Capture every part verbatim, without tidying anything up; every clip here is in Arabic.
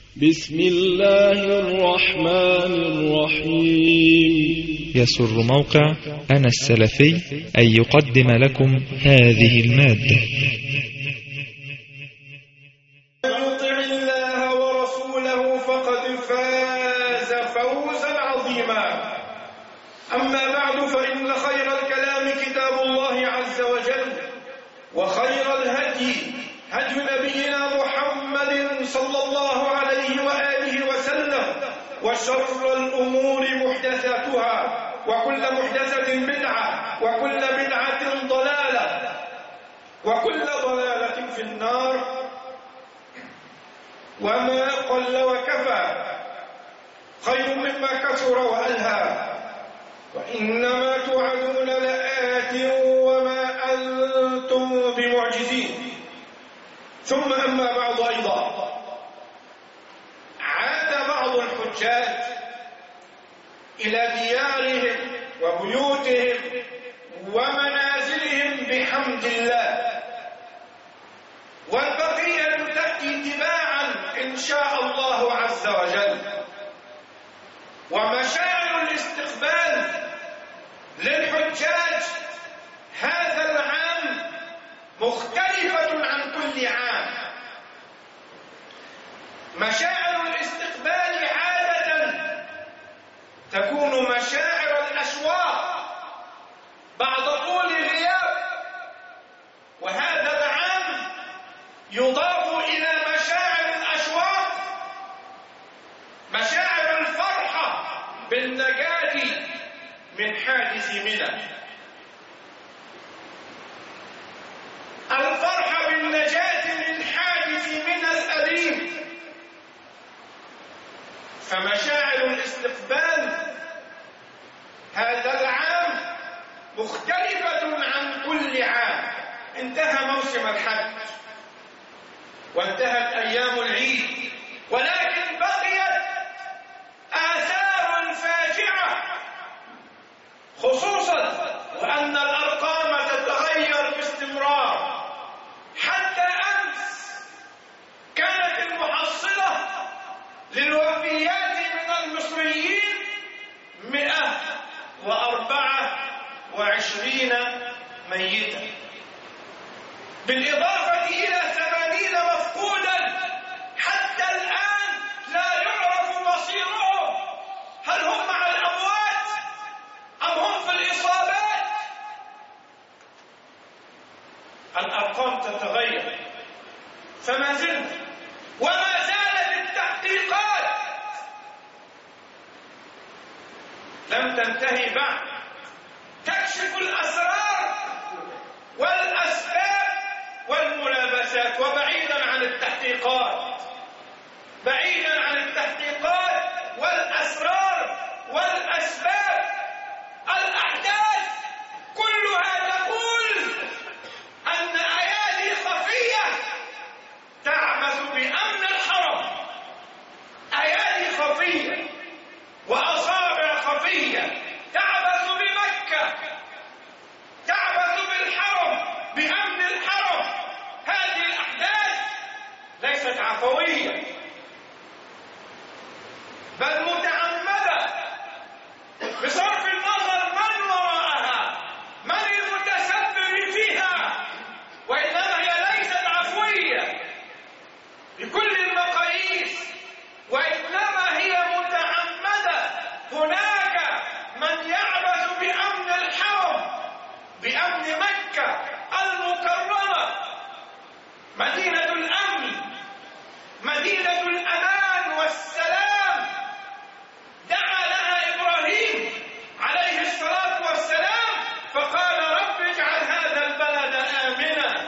بسم الله الرحمن الرحيم. يسر موقع أنا السلفي أن يقدم لكم هذه المادة. يطع الله ورسوله فقد فاز فوزا عظيما. أما بعد، فإن خير الكلام كتاب الله عز وجل، وخير الهدي هدي نبينا محمد صلى الله عليه وآله وسلم، وشر الأمور محدثاتها، وكل محدثة بدعة، وكل بدعة ضلالة، وكل ضلالة في النار. وما قل وكفى خير مما كثر وألهى، وإنما توعدون لآت وما أنتم بمعجزين. ثم أما بعد، أيضا عاد بعض الحجاج إلى ديارهم وبيوتهم ومنازلهم بحمد الله، والبقية تأتي تباعا إن شاء الله عز وجل. ومشاعر الاستقبال للحجاج هذا العام مختلفة عن كل عام. مشاعر الاستقبال عادة تكون مشاعر الأشواق بعد طول الغياب، وهذا العام يضاف إلى مشاعر الأشواق مشاعر الفرحة بالنجاة من حادث منى، الفرحة بالنجاة من حادث منى الأليم. فمشاعر الاستقبال هذا العام مختلفة عن كل عام. انتهى موسم الحج وانتهت أيام العيد، ولكن بقيت آثار فاجعة، خصوصا وأن الأرقام تتغير باستمرار. حتى أمس كانت المحصلة للوفيات من المصريين مئة وأربعة وعشرين ميتا، بالإضافة إلى ثمانين مفقودا حتى الآن لا يعرف مصيرهم، هل هم مع الأموات أم هم في الإصابات؟ الأرقام تتغير، فما زلنا وما زالت التحقيقات لم تنتهي بعد، تكشف الأسرار والأسباب والملابسات. وبعيدا عن التحقيقات بعيدا عن التحقيقات والأسرار والأسباب، الأحداث كلها تقول أن أيادي خفية تعبث بأمن الحرم، أيادي خفية وأصابع خفية تعبث بمكة، تعبث بالحرم، بأمن الحرم. هذه الأحداث ليست عفوية، بل متعمدة، بصرف النظر من وراءها، من المتسبب فيها، وإنما هي ليست عفوية بكل المقاييس، وإنما هي متعمدة. هناك من يعبث بأمن الحرم، بأمن مكة المكرمة، مدينة الأمن، مدينة الأمان والسلام. دعا لها إبراهيم عليه الصلاة والسلام فقال: رب اجعل هذا البلد آمنا،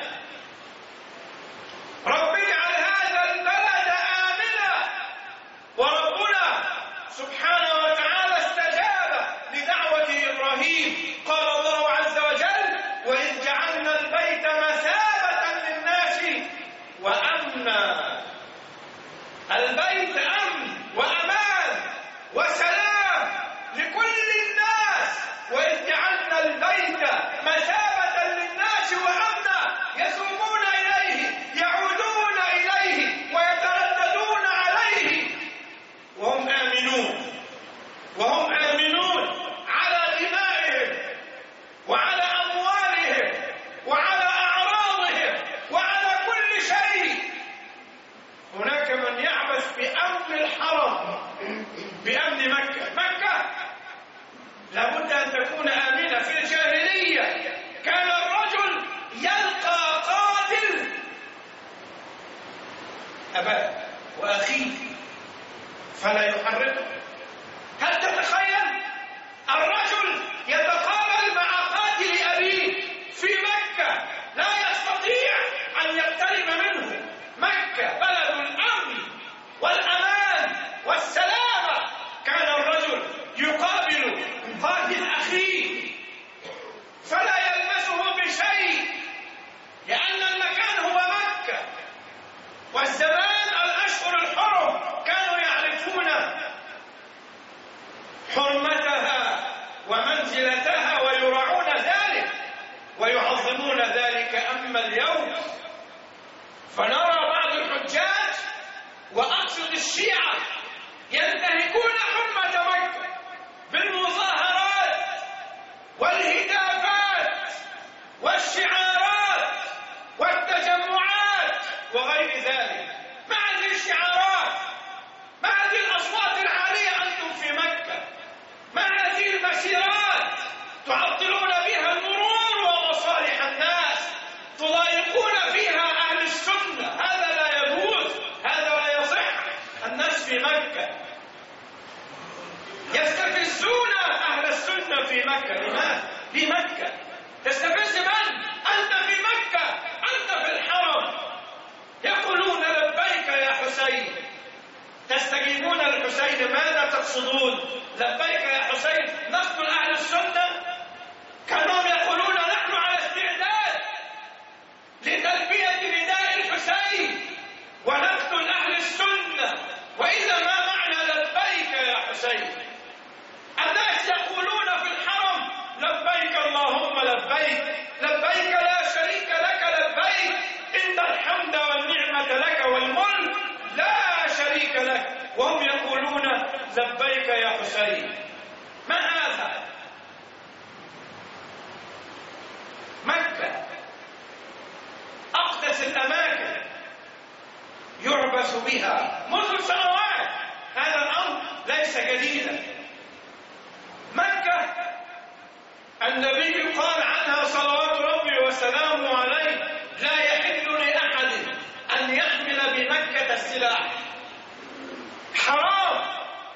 رب اجعل هذا البلد آمنا. وربنا سبحانه وتعالى استجاب لدعوة إبراهيم. قال الله عز وجل: وإذ جعلنا البيت مثابة للناس وأمنا. البيت أمن وأمان وسلام لكل الناس. وإذ جعلنا البيت مثابة للناس وأمنا، يثوبون إليه، يعودون إليه، ويترددون عليه يتعبث بأمن الحرم، بأمن مكة. مكة لابد أن تكون آمنة. في الجاهلية كان الرجل يلقى قاتل أباه وأخيه فلا يحركه. هل تتخيل الرجل يتقابل مع قاتل أبيه في مكة لا يستطيع أن يقترب منه؟ مكة بلد الأمن والأمان والسلامة، كان الرجل يقابل قاتل أخيه فلا يلمسه بشيء لأن المكان هو مكة. والزمان الأشهر الحرم كانوا يعرفون حرمتها ومنزلتها ويراعون ذلك ويعظمون ذلك. أما اليوم فنرى بعض الحجاج وأقصد الشيعة ينتهكون حرمة مكة بالمظاهرات والهتافات والشعارات والتجمعات وغير ذلك. مع هذه الشعارات، مع هذه الأصوات العالية أنتم في مكة، مع هذه المسيرات تعطلون بها المرور ومصالح الناس، تضايقون فيها أهل السنة. هذا لا يجوز، هذا لا يصح. الناس في مكة يستفزون أهل السنة في مكة. لماذا؟ في مكة تستفز من؟ أنت في مكة، أنت في الحرم. يقولون لبيك يا حسين، تستجيبون للحسين. ماذا تقصدون؟ لبيك يا حسين نقتل أهل السنة؟ كانوا يقولون نحن على استعداد لتلبية نداء الحسين ونقتل أهل السنة. وإذا ما معنى لبيك يا حسين؟ الناس يقولون في الحرم لبيك اللهم لبيك، لبيك لا شريك لك لبيك، إن الحمد والنعمة لك والملك لا شريك لك، وهم يقولون لبيك يا حسين. ما هذا؟ مكة أقدس الأماكن يعبث بها منذ سنوات، هذا الأمر ليس جديدا. مكة النبي قال عنها صلوات ربي وسلامه عليه لا يحل لأحد أن يحمل بمكة السلاح. حرام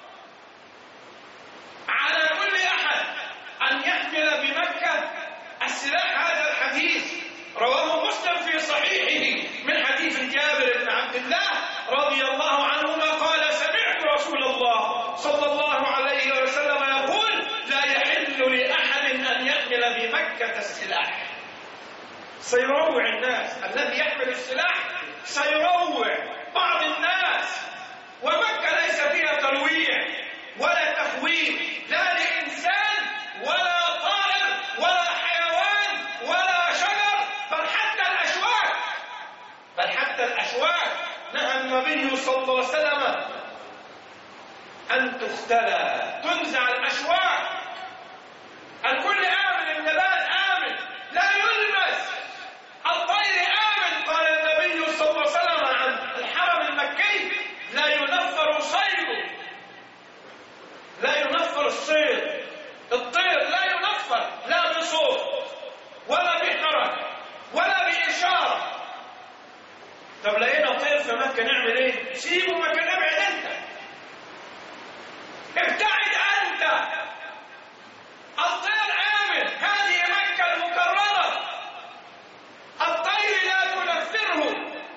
على كل أحد أن يحمل بمكة السلاح. هذا الحديث رواه مسلم في صحيحه من حديث جابر بن عبد الله رضي الله عنهما قال سمعت رسول الله صلى الله عليه وسلم يقول لا يحل لأحد أن يحمل بمكة السلاح. سيروع الناس، الذي يحمل السلاح سيروع بعض الناس. ومكة ليس فيها ترويع ولا تخويف، لا لإنسان ولا طائر ولا حيوان ولا شجر، بل حتى الأشواك، بل حتى الأشواك نهى النبي صلى الله عليه وسلم أن تختلى، تنزع الأشواك. الكل آمن، النبات آمن لا يلمس، الطير آمن. قال النبي صلى الله عليه وسلم عن الحرم المكي لا ينفر صيده، لا ينفر الصيد، الطير لا ينفر لا بصوت ولا بحركة ولا بإشارة. طب لقينا طير في مكة نعمل ايه؟ سيبه مكان، ابعد انت، ابتعد انت. الطير آمن، هذه مكة المكرمة، الطير لا تنفره،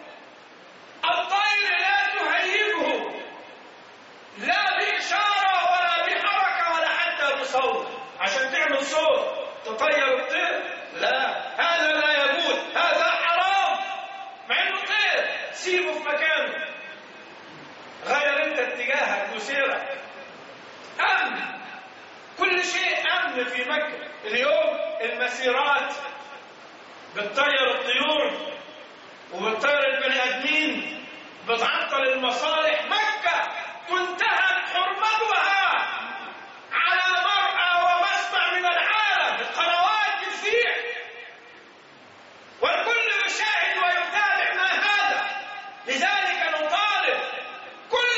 الطير لا تهيبه لا بإشارة ولا بحركة ولا حتى بصوت عشان تعمل صوت تطير الطير. لا، هذا لا يجوز، هذا حرام. مع انه طير سيبه في مكانه، غير انت اتجاهك وسيرك. امن، كل شيء امن في مكة. اليوم المسيرات بتطير الطيور وبتطير البني ادمين، بتعطل المصالح. مكة تنتهك حرمتها على مرأى ومسمع من العالم، القنوات بتذيع والكل يشاهد ويتابع ما هذا. لذلك نطالب كل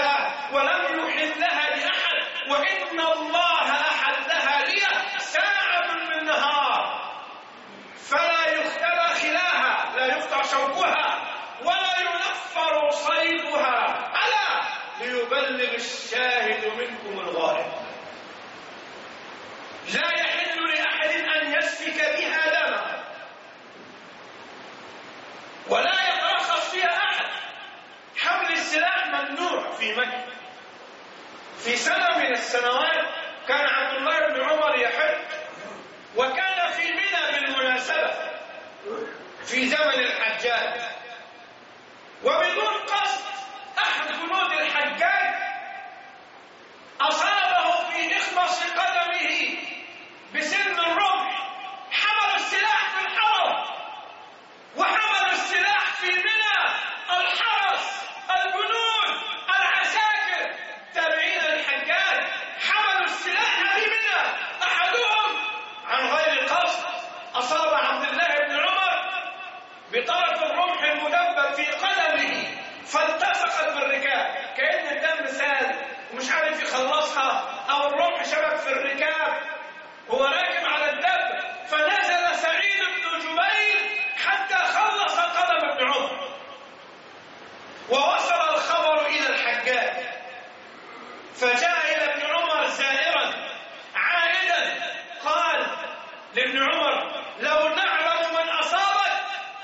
لله ولم يحلها لأحد، وإن الله أحلها لي ساعة من نهار فلا يختلى خلاها، لا يقطع شوكها ولا ينفر صيدها، ألا ليبلغ الشاهد منكم الغائب. لا يحل لأحد أن يسفك بها دما ولا يترخص فيها أحد. حمل السلاح ممنوع في مكة. في سنة من السنوات كان عبد الله بن عمر يحج، وكان في منى بالمناسبة في زمن الحجاج، وبدون قصد أحد جنود الحجاج أصابه في إخمص قدمه بسن الرمح. حمل السلاح في الحرم وحمل السلاح في منى، الحرس، الجنود، العساكر تابعين للحجاج حملوا السلاح في منى. أحدهم عن غير قصد أصاب عبد الله بن عمر بطرف الرمح المدبب في قدمه فالتصقت بالركاب، كأن الدم سال ومش عارف يخلصها، أو الرمح شبك في الركاب، هو راكب على الدب، فنزل سعيد بن جبير حتى خلص قدم ابن عمر. ووصل الخبر إلى الحجاج فجاء إلى ابن عمر زائرا عائدا، قال لابن عمر: لو نعلم من أصابك.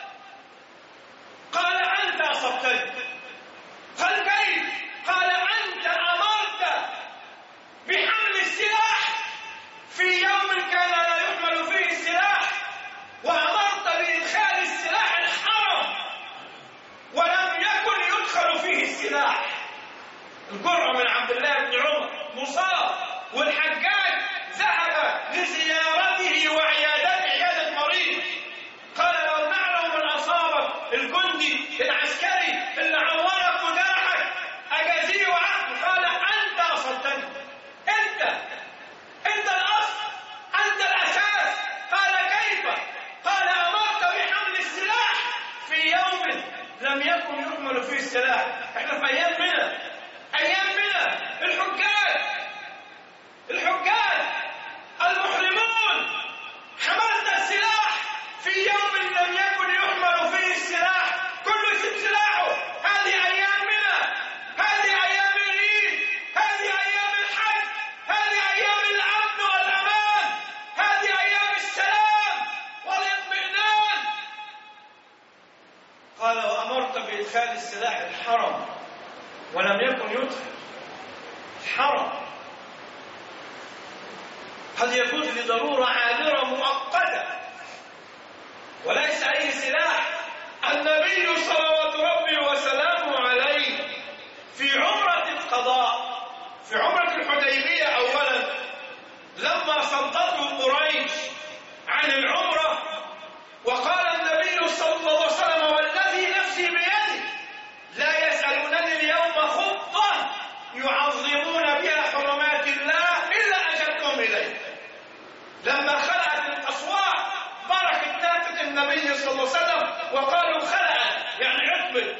قال: أنت أصبتني. قال: كيف؟ قال: أنت أمرت بحمل السلاح في يوم كان لا يحمل فيه السلاح، وأمرت بإدخال السلاح الحرم ولم يكن يدخل فيه السلاح. الجرأة من عبد الله بن عمر. مصاب والحجاج ذهب لزيارته وعيادته، عيادة مريض. قال: لو نعلم من أصابك، الجندي العسكري اللي عورك وجرحك، أجازيه وعقله. قال: أنت أصبتني، أنت أنت الأصل، أنت الأساس. قال: كيف؟ قال: أمرت بحمل السلاح في يوم لم يكن يحمل فيه السلاح. احنا في أيام منى، أيام منى الحجاج الحجاج المحرمون، حملت السلاح في يوم لم يكن يحمل فيه السلاح. كل شيء سلاحه. هذه أيام منى، هذه أيام العيد، هذه أيام الحج، هذه أيام الأمن والأمان، هذه أيام السلام والاطمئنان. قال: وأمرت بإدخال السلاح الحرم ولم يكن يدخل الحرم. قد يكون لضرورة عابرة مؤقتة وليس أي سلاح. النبي صلوات ربي وسلامه عليه في عمرة القضاء، في عمرة الحديبية أولا، لما صدته قريش عن العمرة، وقال النبي صلى الله عليه وسلم: والذي نفسي بيده لا يسألونني اليوم خطة يعظمون بها حرمات الله إلا أجبتهم إليه. لما خلعت الأصوات بركت ناقة النبي صلى الله عليه وسلم وقالوا: خلعت يعني عقبت.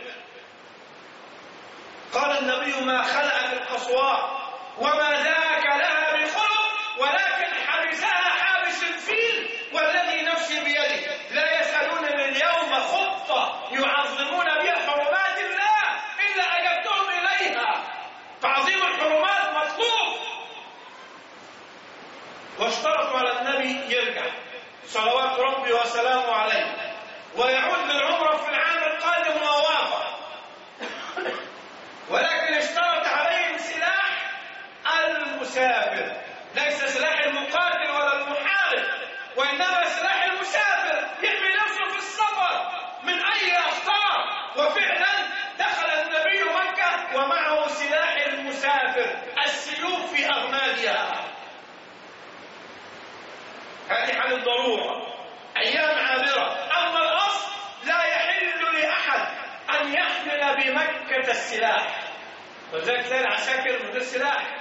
قال النبي: ما خلعت الأصوات وما ذاك لها بخلق، ولكن حبسها حابس الفيل، والذي نفسي بيده لا يسألونني اليوم خطة يعظمون بها حرمات الله إلا أجبتهم إليها. تعظيم الحرمات مطلوب. واشترطوا على النبي يرجع صلوات ربي وسلامه عليه ويعود للعمرة في العام القادم ووافق، ولكن اشترط عليهم سلاح المسافر، ليس سلاح المقاتل ولا المحارب، وإنما سلاح المسافر يحمي نفسه في السفر من أي أخطار. وفعلا دخل النبي مكة ومعه سلاح المسافر، السيوف في أغمادها. هذه حال الضرورة، أيام عابرة. أما الأصل لا يحل لأحد أن يحمل بمكة السلاح، ولذلك تلاقي العساكر من غير سلاح،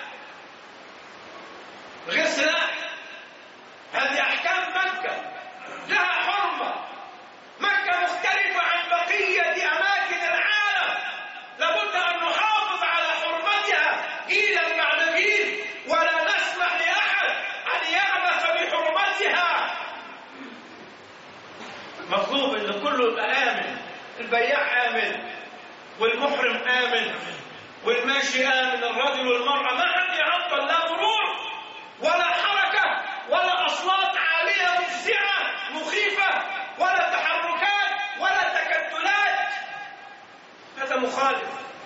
من غير سلاح. هذه أحكام مكة، لها حرمة. مكة مختلفة عن بقية أماكن العالم، لابد أن نحافظ على حرمتها. جيلا بعد جيل، ولا نسمح لأحد أن يعبث بحرمتها. مطلوب أن كله يبقى آمن، البياع آمن والمحرم آمن والماشي آمن، الرجل والمرأة، ما حد يعطل، لا مرور ولا حركة ولا أصوات عالية مفزعة مخيفة ولا تحركات ولا تكتلات. هذا مخالف.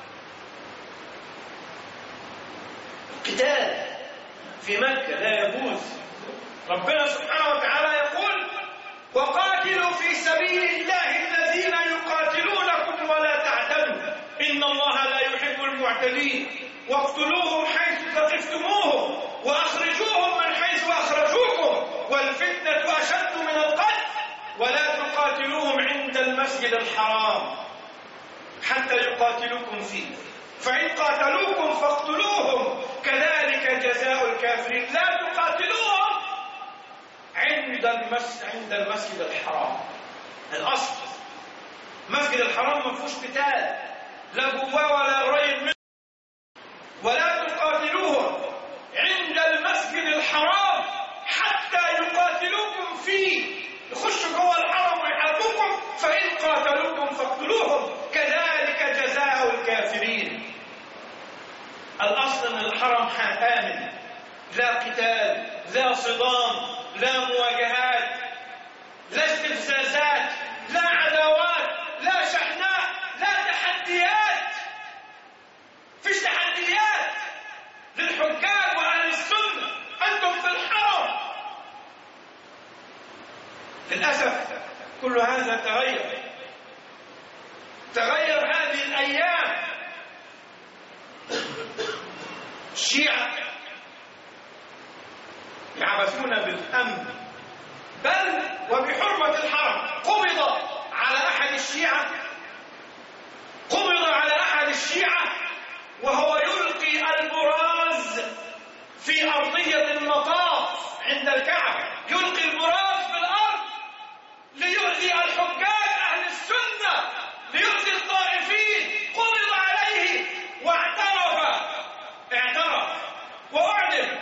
القتال في مكة لا يجوز. ربنا سبحانه وتعالى يقول: وقاتلوا في سبيل الله الذين يقاتلونكم ولا تعتدوا إن الله لا يحب المعتدين واقتلوهم حيث ثقفتموهم وأخرجوهم من حيث أخرجوكم والفتنة أشد من القتل ولا تقاتلوهم عند المسجد الحرام حتى يقاتلوكم فيه فإن قاتلوكم فاقتلوهم كذلك جزاء الكافرين. لا تقاتلوهم عند المسجد عند المسجد الحرام. الأصل مسجد الحرام ما فيهوش قتال، لا جواه ولا قريب منه. ولا تقاتلوهم عند المسجد الحرام حتى يقاتلوكم فيه، يخشوا جوه الحرم ويحاربوكم، فإن قاتلوكم فاقتلوهم كذلك جزاء الكافرين. الأصل أن الحرم آمن، لا قتال، لا صدام، لا مواجهات، لا استفزازات، لا عداوات، لا شحناء، لا تحديات. فيش تحديات للحكام وأهل السنة، أنتم في الحرم. للأسف كل هذا تغير تغير هذه الأيام. الشيعة يعبثون بالأمن بل وبحرمة الحرم. قبض على أحد الشيعة قبض على أحد الشيعة وهو يلقي البراز في أرضية المطاف عند الكعبة، يلقي البراز في الأرض ليؤذي الحجاج أهل السنة، ليؤذي الطائفين. قبض عليه واعترف اعترف وأعلن.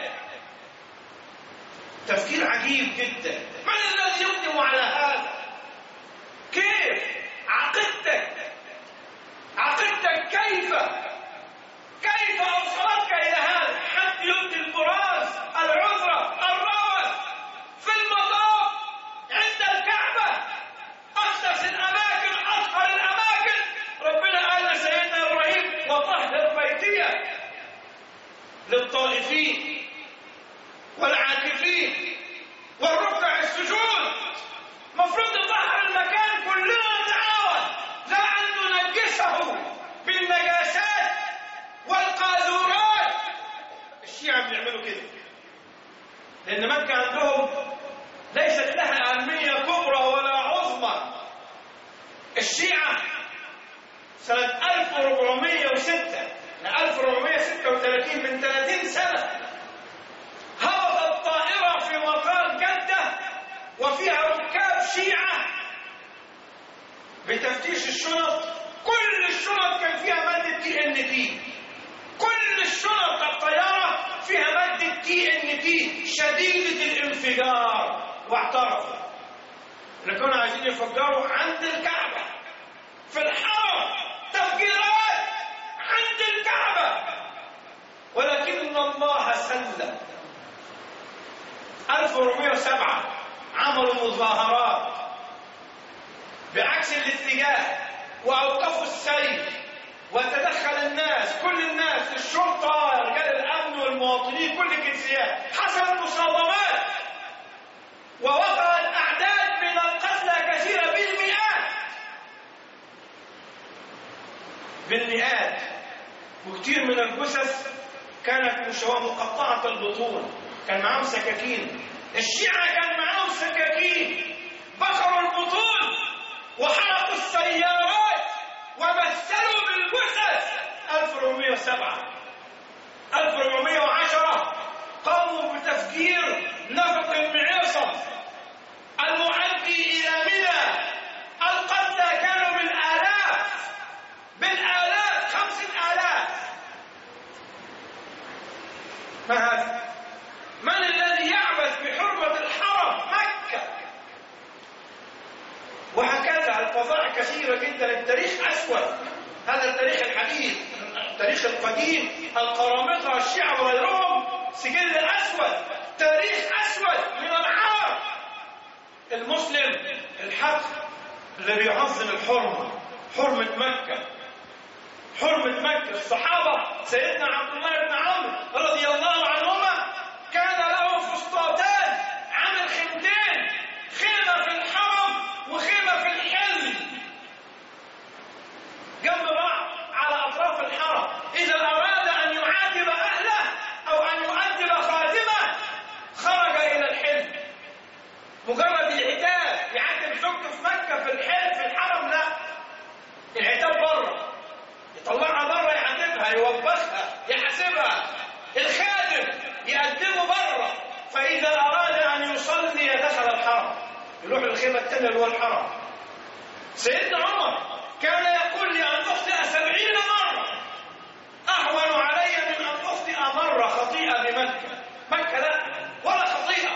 تفكير عجيب جدا. من الذي يقدم على هذا؟ كيف عقيدتك عقيدتك كيف كيف أوصلتك إلى هذا؟ حد يلقي البراز العذرة الروث في المطاف عند الكعبة، أقدس الأماكن، أطهر الأماكن. ربنا قال لسيدنا إبراهيم: وطهر بيتي للطائفين والعاكفين والركع السجود. مفروض نطهر المكان كلنا، نتعاون لا أن ننجسه بالنجاسات والقاذورات. الشيعة بيعملوا كده لأن مكة عندهم ليست لها أهمية كبرى ولا عظمى. الشيعة سنة ألف وأربعمائة وستة ل ألف وأربعمائة وستة وثلاثين، من ثلاثين سنة، هبطت طائرة في مطار جدة وفيها ركاب شيعة بتفتيش الشنط. كل الشنط كان فيها مادة تي ان تي، كل الشنط الطيارة فيها مادة تي ان تي شديدة الانفجار. واعترفوا ان كانوا عايزين يفجروا عند الكعبة في الحرم، تفجيرات عند الكعبة، ولكن الله سلم. ألف وأربعمائة وسبعة عملوا مظاهرات بعكس الاتجاه وأوقفوا السير وتدخل الناس، كل الناس، الشرطة، رجال الأمن والمواطنين، كل الجنسيات. حصلت مصادمات ووقعت أعداد من القتلى كثيرة بالمئات بالمئات وكثير من الجثث كانت مشوهة مقطعة البطون، كان معاهم سكاكين. الشيعة كان معاهم سكاكين، بخروا البطون وحرقوا السيارات ومثلوا بالجثث. ألف وأربعمائة وسبعة ألف وأربعمائة وعشرة قاموا بتفجير نفق المعيصم المؤدي إلى منى. القتلى كانوا بالآلاف بالآلاف خمسة آلاف. ما هذا؟ من الذي يعبث بحرمة الحرم مكة؟ وهكذا الفظائع كثيرة جدا. التاريخ أسود، هذا التاريخ الحديث، التاريخ القديم، القرامطة الشيعة وغيرهم سجل أسود، تاريخ أسود من العار. المسلم الحق اللي بيعظم الحرمة، حرمة مكة، حرمة مكة. الصحابة سيدنا عبد الله بن عمرو رضي الله عنهما كان له فسطاطان عامل خيمتين، خيمة في الحرم وخيمة في الحل جنب بعض على أطراف الحرم. إذا أراد أن يعاتب أهله أو أن يؤدب خادمه خرج إلى الحل. مجرد العتاب، يعاتب زوجته في مكة في الحل في الحرم، لا، العتاب بره، يطلعها بره يعاتبها، يوبخها، يحاسبها. الخادم يقدمه بره. فإذا أراد أن يصلي دخل الحرم، يروح الخيمة الثانية اللي هو الحرم. سيدنا عمر كان يقول لي أن أخطئ سبعين مرة أهون علي من أن أخطئ مرة خطيئة بمكة. مكة لا، ولا خطيئة.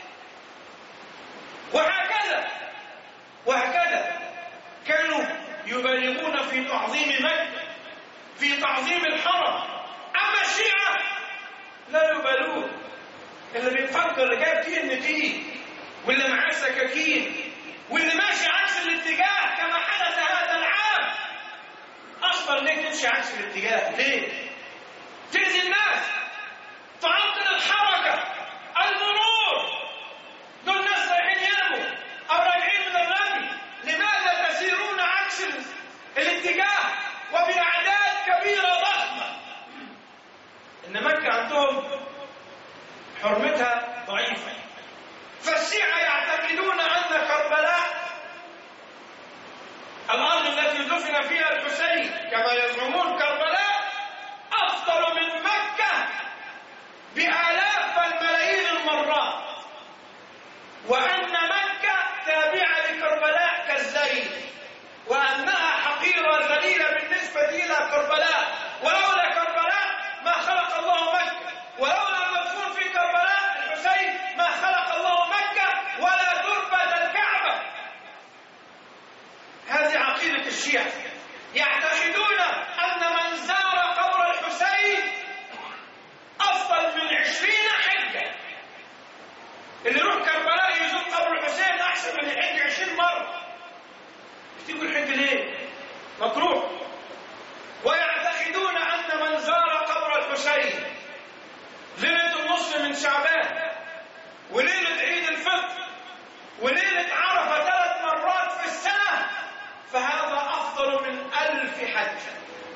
وهكذا وهكذا كانوا يبالغون في تعظيم مكة، في تعظيم الحرم. أما الشيعة لا يبالون. اللي بيفكر اللي جايب فيه النتيج واللي معاه سكاكين واللي ماشي عكس الاتجاه كما حدث هذا العام. أصلا ليه تمشي عكس الاتجاه؟ ليه؟ تأذي الناس، تعطل الحركة، المرور. دول ناس رايحين ينموا أو راجعين من الرمي، لماذا تسيرون عكس الاتجاه وبأعداد كبيرة ضخمة؟ إن مكة عندهم حرمتها ضعيفة. فالشيعة يعتقدون أن كربلاء الأرض التي دفن فيها الحسين كما يزعمون كربلاء أفضل من مكة بآلاف الملايين المرات، وأن مكة تابعة لكربلاء كالزيت، وأنها حقيرة ذليلة بالنسبة إلى كربلاء. ولولا كربلاء ما خلق الله مكة، ولولا المدفون في كربلاء الحسين ما خلق الله مكة ولا تربة الكعبة. هذه عقيدة الشيعة. يعتقدون أن من زار قبر الحسين أفضل من عشرين حجة. اللي يروح كربلاء يزور قبر الحسين أحسن من الحج عشرين مرة. بتقول الحج ليه؟ مكروه. ويعتقدون أن من زار قبر الحسين ليلة النصف من شعبان وليلة عيد الفطر وليلة عرفة ثلاث مرات في السنة فهذا أفضل من ألف حجة.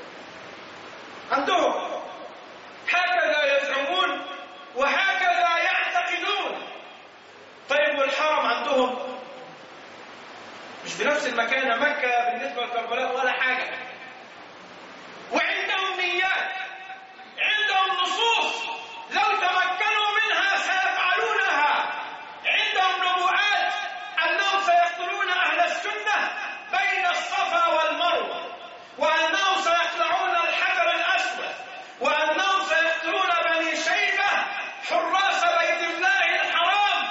عندهم هكذا يزعمون وهكذا يعتقدون. طيب والحرم عندهم مش بنفس المكانة، مكة بالنسبة لكربلاء ولا حاجة. وعندهم نيات، عندهم نصوص لو تمكنوا منها سيفعلونها. عندهم نبوءات أنهم سيقتلون أهل السنة بين الصفا والمروة، وأنهم سيقلعون الحجر الأسود، وأنهم سيقتلون بني شيبة حراس بيت الله الحرام،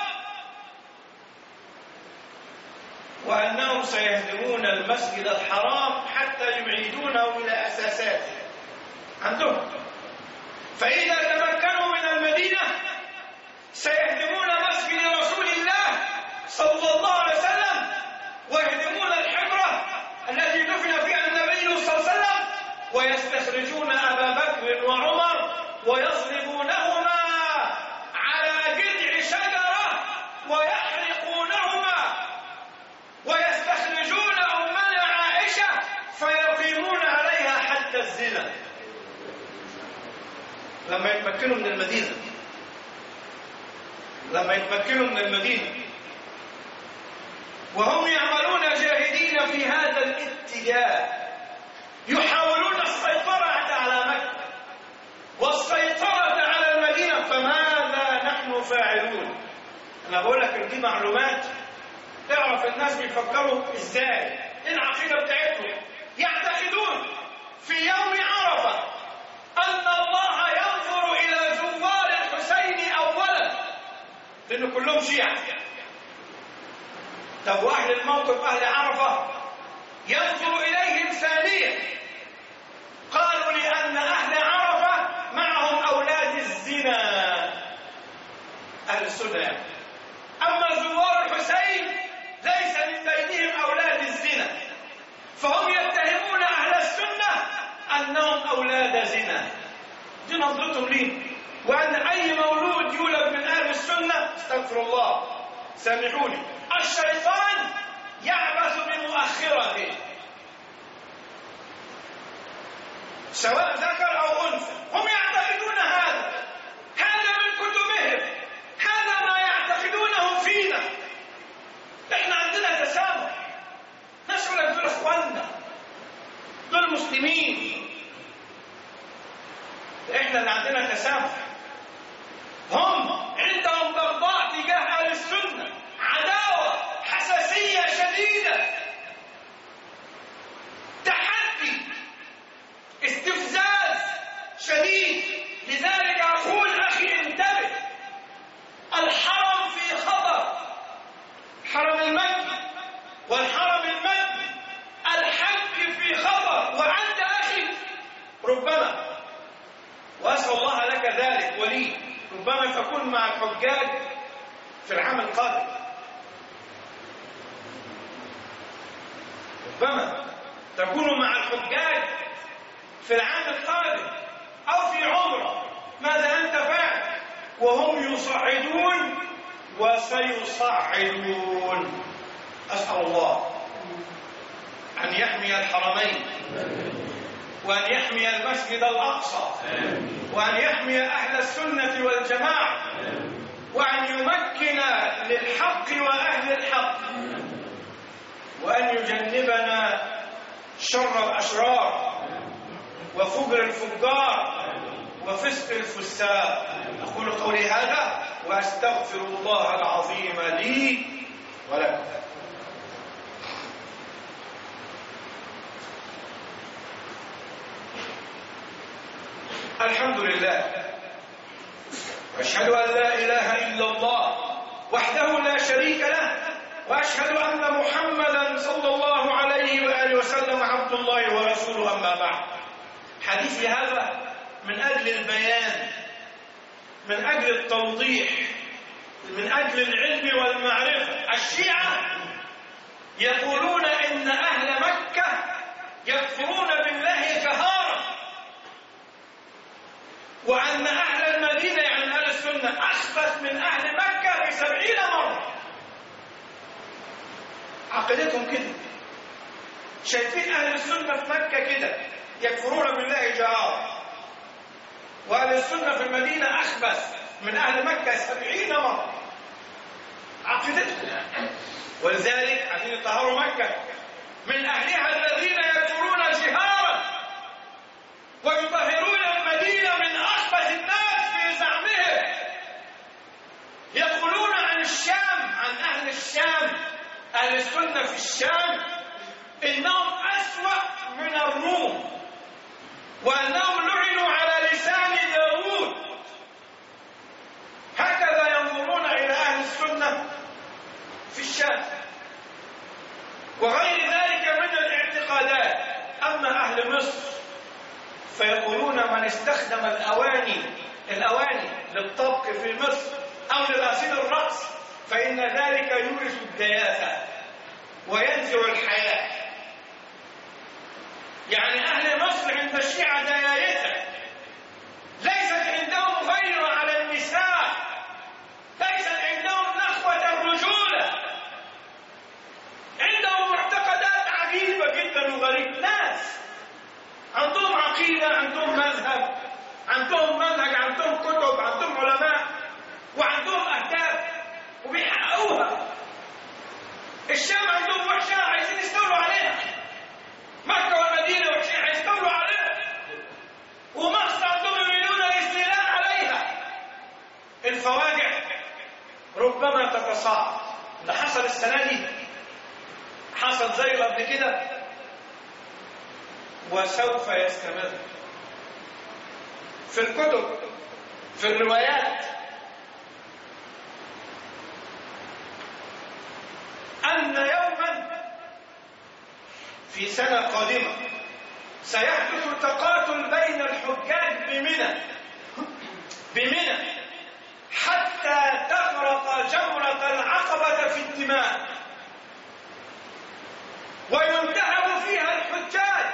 وأنهم سيهدمون المسجد الحرام حتى يعيدونه إلى أساساته. عندهم. فإذا تمكنوا من المدينة سيهدمون مسجد رسول الله صلى الله عليه وسلم، ويهدمون الحجرة التي دفن فيها النبي صلى الله عليه وسلم، ويستخرجون أبا بكر وعمر ويصرفونهما على جذع شجرة ويحرقونهما، ويستخرجون أمنا عائشة فيقيمون عليها حتى الزنا لما يتمكنوا من المدينة. لما يتمكنوا من المدينة وهم يعملون جاهدين في هذا الاتجاه، يحاولون السيطرة على مكة والسيطرة على المدينة. فماذا نحن فاعلون؟ أنا بقول لك دي معلومات تعرف الناس بيفكروا إزاي، إيه العقيدة بتاعتهم. يعتقدون في يوم عرفة أن الله ينظر إلى زوار لأنه كلهم شيعة. طب وأهل الموقف أهل عرفة ينظر إليهم ثانيا، قالوا لأن أهل عرفة معهم أولاد الزنا، أهل السنة يعني. أما زوار الحسين ليس من بينهم أولاد الزنا، فهم يتهمون أهل السنة أنهم أولاد زنا. دي نظرتهم ليه، وأن أي مولود يولد من أهل السنة استغفر الله سامحوني الشيطان يعبث بمؤخرته سواء ذكر أو أنثى. هم يعتقدون هذا، هذا من كتبهم، هذا ما يعتقدونه فينا. احنا عندنا تسامح، نسأل دول اخواننا، دول مسلمين، احنا اللي عندنا تسامح. هم عندهم بغضاء تجاه اهل السنه، عداوه، حساسيه شديده، تحدي، استفزاز شديد. لذلك اقول اخي انتبه، الحرم في خطر، حرم المكي والحرم المكي، الحج في خطر. وأنت أخي ربما، وأسأل الله لك ذلك ولي، ربما تكون مع الحجاج في العام القادم، ربما تكون مع الحجاج في العام القادم أو في عمرة. ماذا أنت فاعل؟ وهم يصعدون وسيصعدون. أسأل الله أن يحمي الحرمين، وأن يحمي المسجد الأقصى، وأن يحمي أهل السنة والجماعة، وأن يمكن للحق وأهل الحق، وأن يجنبنا شر الأشرار وفجر الفجار وفسق الفساق. أقول قولي هذا وأستغفر الله العظيم لي ولكم. الحمد لله، وأشهد أن لا إله إلا الله وحده لا شريك له، وأشهد أن محمدا صلى الله عليه وآله وسلم عبد الله ورسوله. أما بعد، حديثي هذا من أجل البيان، من أجل التوضيح، من أجل العلم والمعرفة. الشيعة يقولون إن أهل مكة يكفرون بالله جهارا، وأن أهل المدينة يعني أهل السنة أخبث من أهل مكة بسبعين مرة. عقيدتهم كده، شايفين أهل السنة في مكة كده يكفرون بالله جهارا، وأهل السنة في المدينة أخبث من أهل مكة سبعين مرة. عقيدتهم. ولذلك عايزين يطهروا مكة من أهلها الذين يكفرون جهارا، ويطهرون المدينة من أخبث الناس في زعمهم. يقولون عن الشام، عن أهل الشام، أهل السنة في الشام، إنهم أسوأ من الروم، وأنهم لعنوا على لسان داود. هكذا ينظرون إلى أهل السنة في الشام وغير ذلك من الاعتقادات. أما أهل مصر فيقولون من استخدم الأواني الأواني للطبخ في مصر أو لغسيل الرأس فإن ذلك يورث الدياثة وينزع الحياة. يعني أهل مصر عند الشيعة دياثة، ليست عندهم غيرة على النساء، ليست عندهم نخوة الرجولة، عندهم معتقدات عجيبة جدا وغريبة. ناس عندهم عقيدة، عندهم مذهب، عندهم منهج، عندهم كتب، عندهم علماء، وعندهم أهداف وبيحققوها. الشام عندهم وحشة عايزين يستولوا عليها، مكة والمدينة وحشة عايزين يستولوا عليها، ومصر عندهم يريدون الاستيلاء عليها. الفواجع ربما تتصاعد. ده حصل السنة دي، حصل زي قبل كده، وسوف يستمر. في الكتب، في الروايات، أن يوما في سنة قادمة سيحدث تقاتل بين الحجاج بمنى بمنى حتى تغرق جمرة العقبة في الدماء وينتهب فيها الحجاج.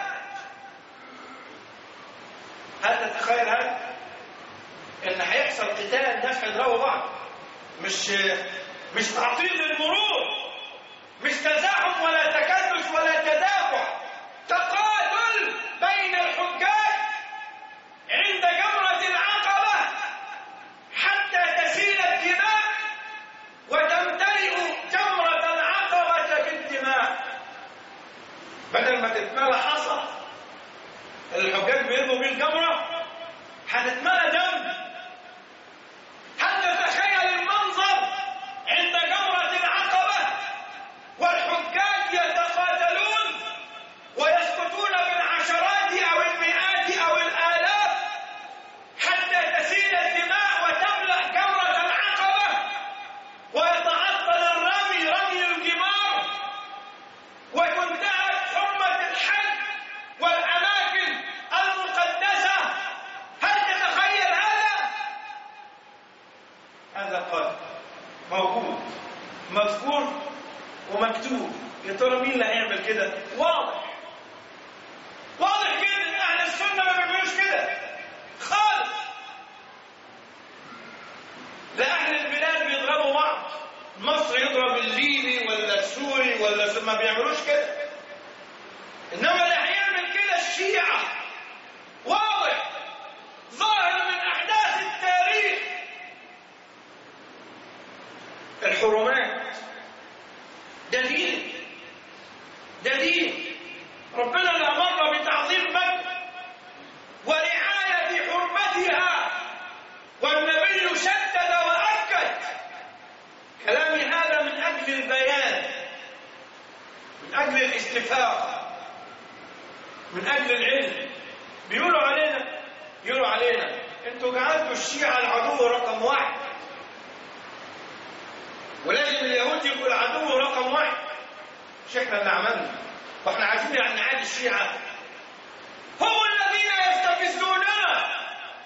هل تتخيل هذا؟ ان هيحصل قتال، الناس هيضربوا بعض، مش مش تعطيل للمرور، مش تزاحم ولا تكدس ولا تدافع، تقاتل بين الحجاج عند جمرة العقبة حتى تسيل الدماء وتمتلئ جمرة العقبة بالدماء. بدل ما تتملى حصى الحجاج بيرموا بيه الجمرة، هتتملى دم. هل تتخيل المنظر عند جمرة العقبة والحجاج يتقاتلون ويسقطون بالعشرات أو المئات أو الآلاف حتى تسيل الدماء وتملأ جمرة العقبة ويتعطل الرمي رمي الجمار وتنتهك حرمة الحج والأماكن المقدسة؟ هل تتخيل هذا؟ هذا قاتل موجود مذكور ومكتوب. يا ترى مين اللي هيعمل كده؟ واضح واضح جدا ان اهل السنه ما بيعملوش كده خالص. لا اهل البلاد بيضربوا بعض، مصر يضرب الليبي ولا السوري ولا ما بيعملوش كده. انما اللي هيعمل كده الشيعه، واضح ظاهر من احداث التاريخ. الحرمات ده دين، ده دين ربنا اللي امر بتعظيم مكه ورعايه حرمتها، والنبي شدد واكد. كلامي هذا من اجل البيان، من اجل الاستفاقه، من اجل العلم. بيقولوا علينا يقولوا علينا انتوا جعلتوا الشيعه العدو رقم واحد، ولازم اليهود يبقوا العدو رقم واحد. مش احنا اللي عملنا، واحنا عايزين يعني نعادي الشيعه. هم الذين يستفزوننا،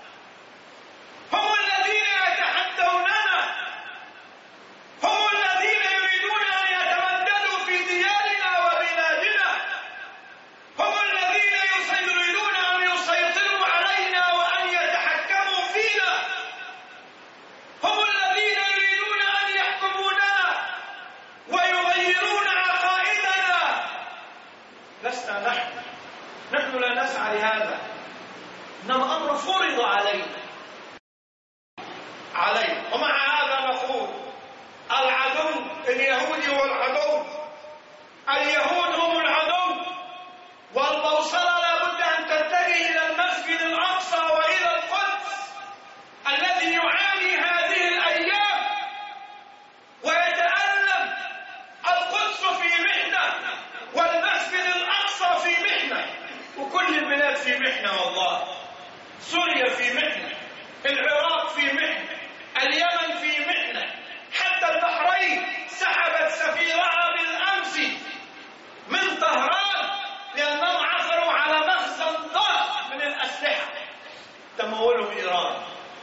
هم الذين يتحدوننا، هم الذين يريدون ان يتمددوا في ديارنا وبلادنا، هم الذين يريدون ان يسيطروا علينا وان يتحكموا فينا، هم الذين يريدون ان يحكموننا ويغيرون عقائدنا. لسنا نحن نحن لا نسعى لهذا، انما امر فرض علينا علينا ومع هذا نقول العدو اليهودي هو العدو، اليهود هم العدو، والبوصله لابد ان تتجه الى المسجد الاقصى والى القدس الذي يعاني هذه الايام ويتالم. القدس في محنه والمسجد الاقصى في محنه، وكل البلاد في محنه والله. سوريا في محنه، العراق في محنه، اليمن في محنه، حتى البحرين سحبت سفيرها بالامس من طهران لانهم عثروا على مخزن ضخم من الاسلحه تمولهم ايران.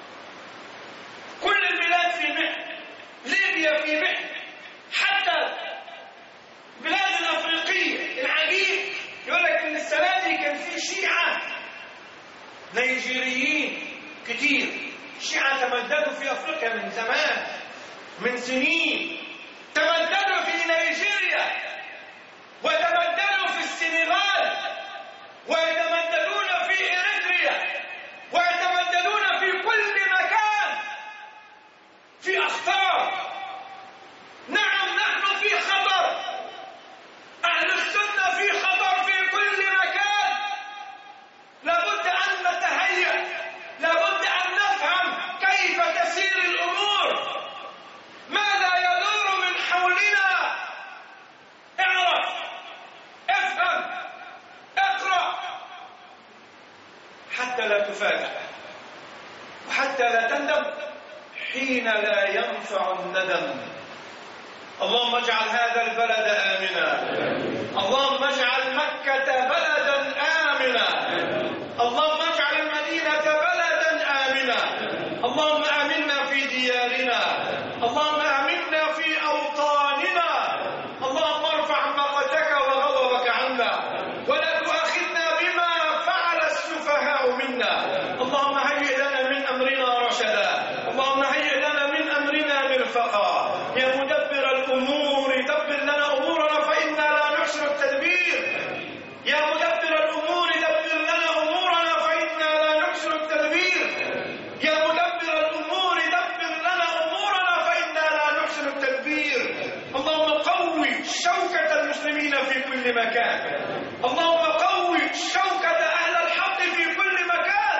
كل البلاد في محنه، ليبيا في محنه، حتى البلاد الافريقيه. العجيب يقول لك ان السنه دي كان في شيعه نيجيريين كتير. الشيعه تمددوا في افريقيا من زمان، من سنين، تمددوا في نيجيريا وتمددوا في السنغال ويتمددون في إريتريا ويتمددون في كل مكان، في أخطار. نعم نحن في خطر، أهل السنة في خطر في كل مكان. لابد أن نتهيأ، لابد أن نفهم كيف تسير الأمور، ماذا يدور من حولنا. اعرف، افهم، اقرأ حتى لا تفاجأ وحتى لا تندم حين لا ينفع الندم. اللهم اجعل هذا البلد آمنا، اللهم اجعل مكة بلدا آمنا، اللهم اجعل المدينة بلدا آمنا، اللهم آمنا في ديارنا، اللهم آمنا في أوطاننا، اللهم ارفع مقتك وغضبك عنا ولا تؤاخذنا بما فعل السفهاء منا، اللهم هيئ لنا من أمرنا رشدا، اللهم هيئ لنا من أمرنا مرفقا، يا مدبر الأمور دبر لنا أمورنا فإنا لا نحسن التدبير، يا مدبر الأمور دبر لنا أمورنا فإنا لا نحسن التدبير، يا مدبر الأمور دبر لنا أمورنا فإنا لا نحسن التدبير، اللهم قوي شوكة المسلمين في كل مكان، اللهم قوي شوكة أهل الحق في كل مكان،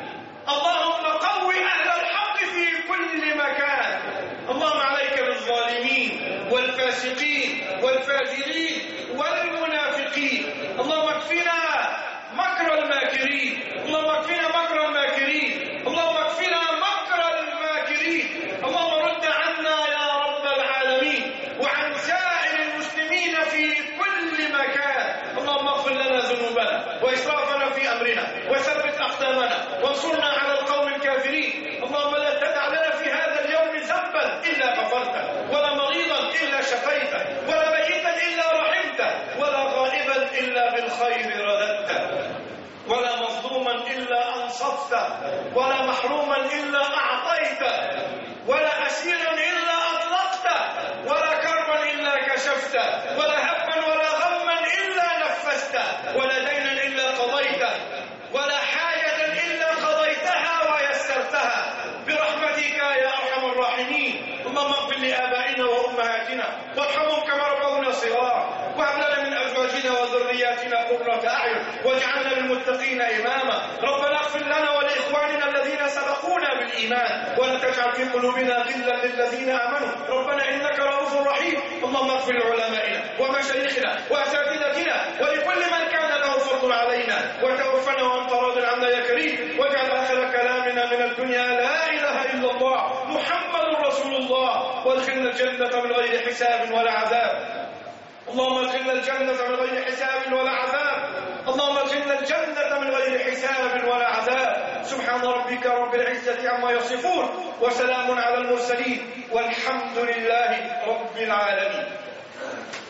اللهم قوي أهل الحق في كل مكان، اللهم عليك بالظالمين والفاسقين والفاجرين والمنافقين، اللهم اكفنا مكر الماكرين، اللهم اكفنا مكر الماكرين، اللهم اكفنا مكر الماكرين، اللهم رد عنا يا رب العالمين وعن سائر المسلمين في كل مكان، اللهم اغفر لنا ذنوبنا وإسرافنا في أمرنا وثبت أقدامنا وانصرنا على القوم الكافرين، اللهم لا تدع لنا في هذا اليوم ذنبا إلا غفرته، ولا مريضا إلا شفيته، ولا ميتا إلا رحمته، ولا غائبا إلا بالخير رددته، ولا مظلوما إلا أنصفته، ولا محروما إلا أعطيته، ولا أسيرا إلا أطلقته، ولا كربا إلا كشفته، ولا هما ولا غما إلا نفسته، ولا دينا إلا قضيته، ولا حاجة إلا قضيتها ويسرتها برحمتك يا أرحم الراحمين، اللهم اغفر لآبائنا وأمهاتنا وارحمهم كما ربونا صغارا، وهب لنا من أزواجنا وذرياتنا قرة أعين واجعلنا للمتقين إماما، ربنا اغفر لنا ولإخواننا الذين سبقونا بالإيمان ولا تجعل في قلوبنا غلا للذين آمنوا، ربنا إنك رؤوف رحيم، اللهم اغفر لعلمائنا ومشايخنا وأساتذتنا ولكل من كان له فضل علينا، وتوفنا وأنت راض عنا يا كريم، واجعل آخر كلامنا من الدنيا لا إله إلا الله محمد رسول الله، وادخلنا الجنة من غير حساب ولا عذاب، اللهم ادخلنا الجنة من غير حساب ولا عذاب، اللهم ادخلنا الجنة من غير حساب ولا عذاب، سبحان ربك رب العزة عما يصفون وسلام على المرسلين والحمد لله رب العالمين.